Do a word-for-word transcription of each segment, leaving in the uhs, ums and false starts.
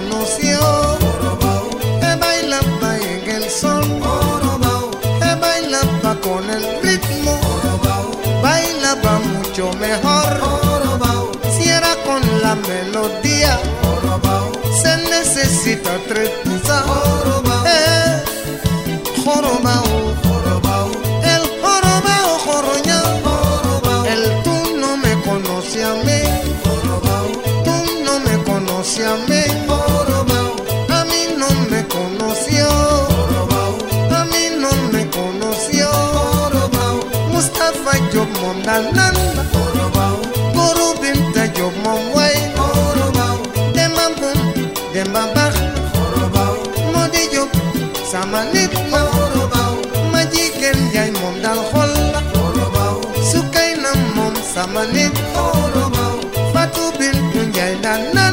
conoció. Él bailaba en el sol, él bailaba con el ritmo, bailaba mucho mejor. Si era con la melodía, se necesita tres piezas. Eh, jorobao, el jorobao joroñao. El tú no me conoce a mí, tú no me conoce a mí, a mí no me conoció, a mí no me conoció. Mustafa yo mondananda, guru binta yo monway, demambum dembambak, modillo samanitma, majiken jay mondal holla, sukaina mom samanit, fatu bintu jay danan,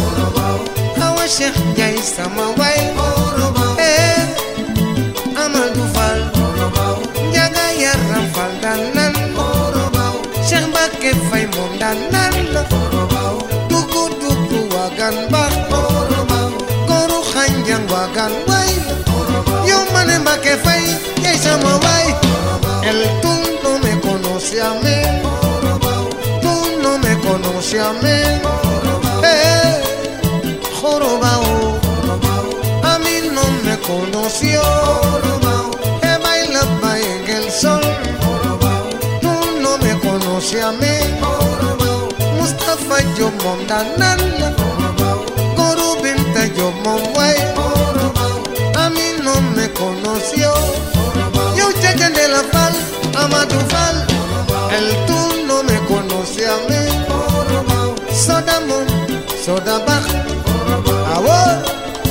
awa sheikh jay samaway, eh Amadou Fall, jaga yaram Fall danan, Cheikh Mbacké Faye mom danan, dugu dugu wagan bar, goru khanjang wagan way, yo mane Mbacké Faye jay samaway. El tú no me conoce a mí, tú no me conoce a mí, eh, jorobao, a mí no me conoció. Él bailaba en el sol, tú no me conoce a mí. Mustafa yo mondananda, guru binta yo monway, a mí no me conoció. Yo chequen de la Fall, Amadou Fall, el tú no me conoce a mí. Sodamon, Sodabach, ahora.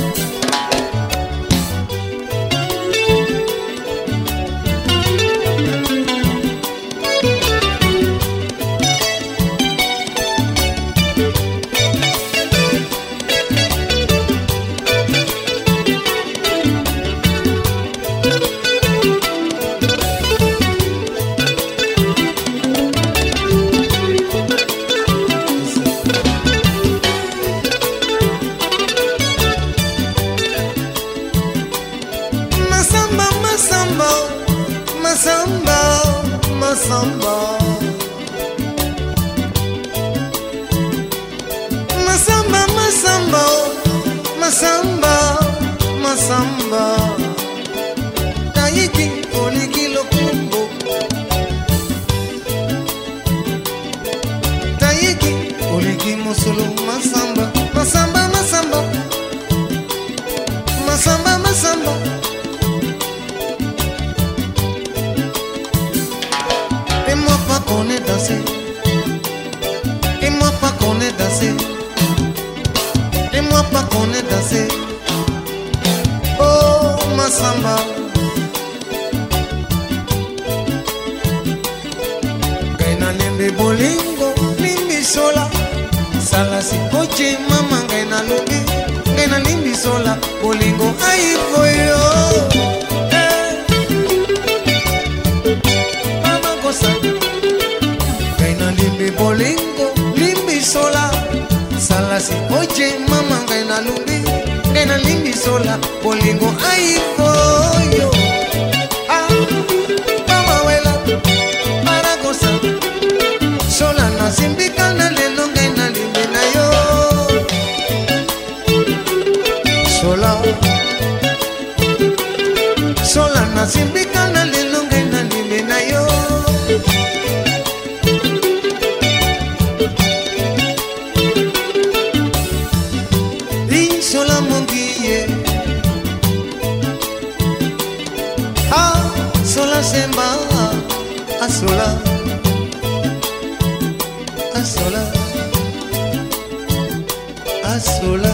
Masamba, masamba, masamba, masamba, masamba, masamba. Taiki oligilo kumbo, taiki oligimo solo masamba, masamba, masamba, masamba, masamba. On est dansé, et moi pas qu'on est dansé, et moi pas qu'on est dansé. Oh Masamba, gaina lembe bolingo, limbi sola, salasi oche mama gaina lumbi, gaina limbi sola, bolingo ay boyo. Mama cosa. Bolingo, limbi sola, salasi, oye mama gaina lumbi, gaina limbi sola, bolingo ay pollo. Ah, mama abuela, para gozar, sola no simbica na lelo gaina limbi na yo. Sola, sola no simbica na lelo gaina limbi na yo. Sola monguille, ah, sola semba, a sola, a sola, a sola.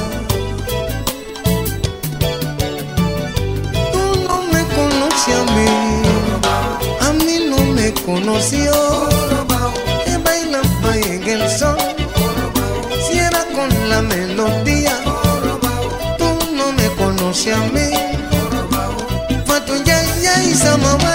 Tú no me conoces a mí, a mí no me conoció. Que bailaba en el sol, si era con la melodía. A mí, Fatu ya ya y Samaway.